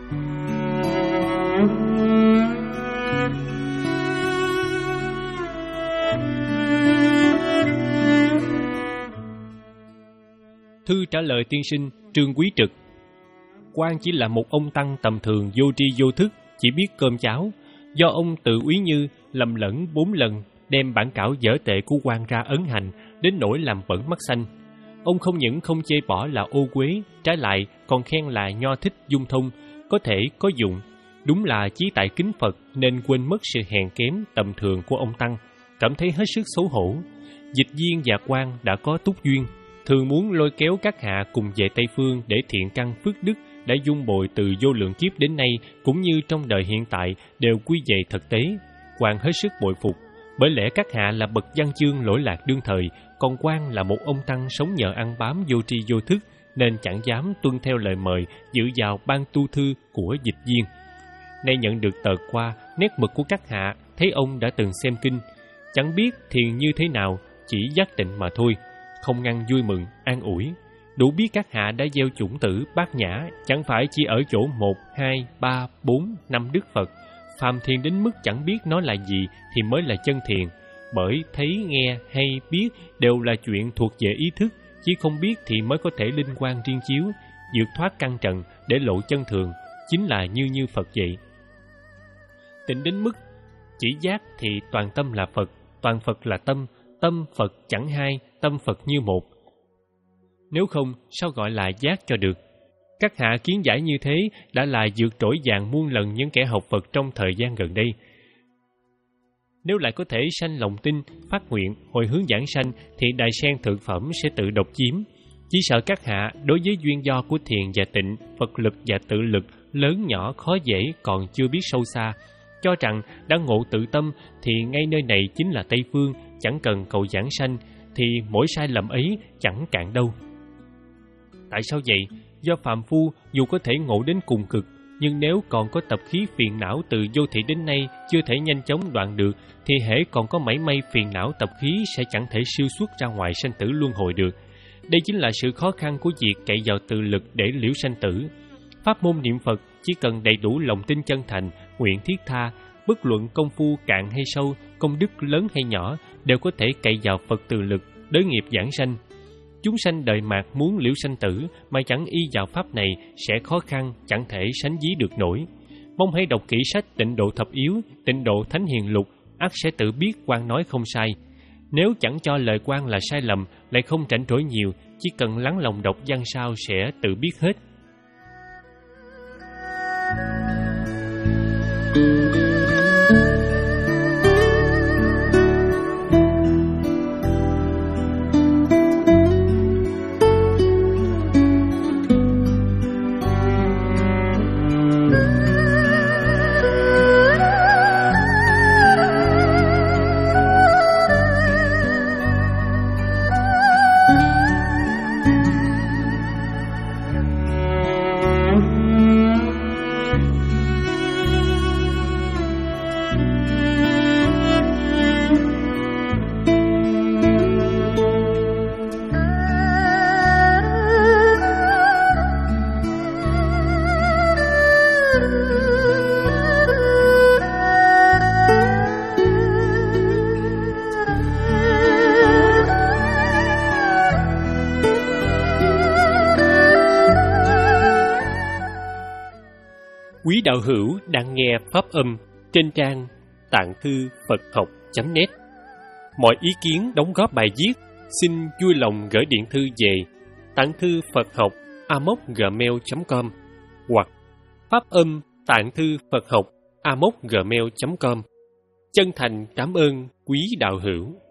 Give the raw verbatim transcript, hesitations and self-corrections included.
Thư trả lời tiên sinh Trương Quý Trực. Quan chỉ là một ông tăng tầm thường vô tri vô thức, chỉ biết cơm cháo. Do ông tự úy như lầm lẫn bốn lần đem bản cảo dở tệ của quan ra ấn hành, đến nỗi làm bẩn mắt xanh. Ông không những không chê bỏ là ô uế, trái lại còn khen là nho thích dung thông, có thể có dụng. Đúng là chí tại kính Phật nên quên mất sự hèn kém tầm thường của ông tăng, cảm thấy hết sức xấu hổ. Dịch Viên và quan đã có túc duyên, thường muốn lôi kéo các hạ cùng về Tây Phương để thiện căn phước đức đã dung bồi từ vô lượng kiếp đến nay, cũng như trong đời hiện tại đều quy về thực tế. Quan hết sức bội phục, bởi lẽ các hạ là bậc văn chương lỗi lạc đương thời, còn quan là một ông tăng sống nhờ ăn bám vô tri vô thức, nên chẳng dám tuân theo lời mời dự vào ban tu thư của Dịch Viên. Nay nhận được tờ qua, nét mực của các hạ, thấy ông đã từng xem kinh, chẳng biết thiền như thế nào, chỉ giác tịnh mà thôi, không ngăn vui mừng, an ủi. Đủ biết các hạ đã gieo chủng tử bát nhã, chẳng phải chỉ ở chỗ một, hai, ba, bốn, năm đức Phật. Phàm thiền đến mức chẳng biết nó là gì thì mới là chân thiền, bởi thấy, nghe hay biết đều là chuyện thuộc về ý thức, chỉ không biết thì mới có thể linh quan riêng chiếu, vượt thoát căn trần để lộ chân thường, chính là như như Phật vậy. Tịnh đến mức chỉ giác thì toàn tâm là Phật, toàn Phật là tâm, tâm Phật chẳng hai, tâm Phật như một. Nếu không, sao gọi là giác cho được? Các hạ kiến giải như thế đã là vượt trội vàng muôn lần những kẻ học Phật trong thời gian gần đây. Nếu lại có thể sanh lòng tin, phát nguyện, hồi hướng giảng sanh, thì đài sen thượng phẩm sẽ tự độc chiếm. Chỉ sợ các hạ đối với duyên do của thiền và tịnh, Phật lực và tự lực, lớn nhỏ khó dễ còn chưa biết sâu xa, cho rằng đã ngộ tự tâm thì ngay nơi này chính là Tây Phương, chẳng cần cầu giảng sanh, thì mỗi sai lầm ấy chẳng cạn đâu. Tại sao vậy? Do phàm phu dù có thể ngộ đến cùng cực, nhưng nếu còn có tập khí phiền não từ vô thị đến nay chưa thể nhanh chóng đoạn được, thì hễ còn có mảy may phiền não tập khí sẽ chẳng thể siêu xuất ra ngoài sanh tử luân hồi được. Đây chính là sự khó khăn của việc cậy vào tự lực để liễu sanh tử. Pháp môn niệm Phật chỉ cần đầy đủ lòng tin chân thành, nguyện thiết tha, bất luận công phu cạn hay sâu, công đức lớn hay nhỏ, đều có thể cậy vào Phật tự lực, đới nghiệp giảng sanh. Chúng sanh đời mạt muốn liễu sanh tử mà chẳng y vào pháp này sẽ khó khăn, chẳng thể sánh ví được nổi. Mong hãy đọc kỹ sách Tịnh Độ Thập Yếu, Tịnh Độ Thánh Hiền Lục, ắt sẽ tự biết quan nói không sai. Nếu chẳng cho lời quan là sai lầm, lại không rảnh rỗi nhiều, chỉ cần lắng lòng đọc văn sao sẽ tự biết hết. Quý đạo hữu đang nghe pháp âm trên trang tạng thư Phật học chấm net. Mọi ý kiến đóng góp bài viết xin vui lòng gửi điện thư về tạng thư Phật học a mốc gmail chấm com hoặc pháp âm tạng thư Phật học a mốc gmail chấm com. Chân thành cảm ơn quý đạo hữu.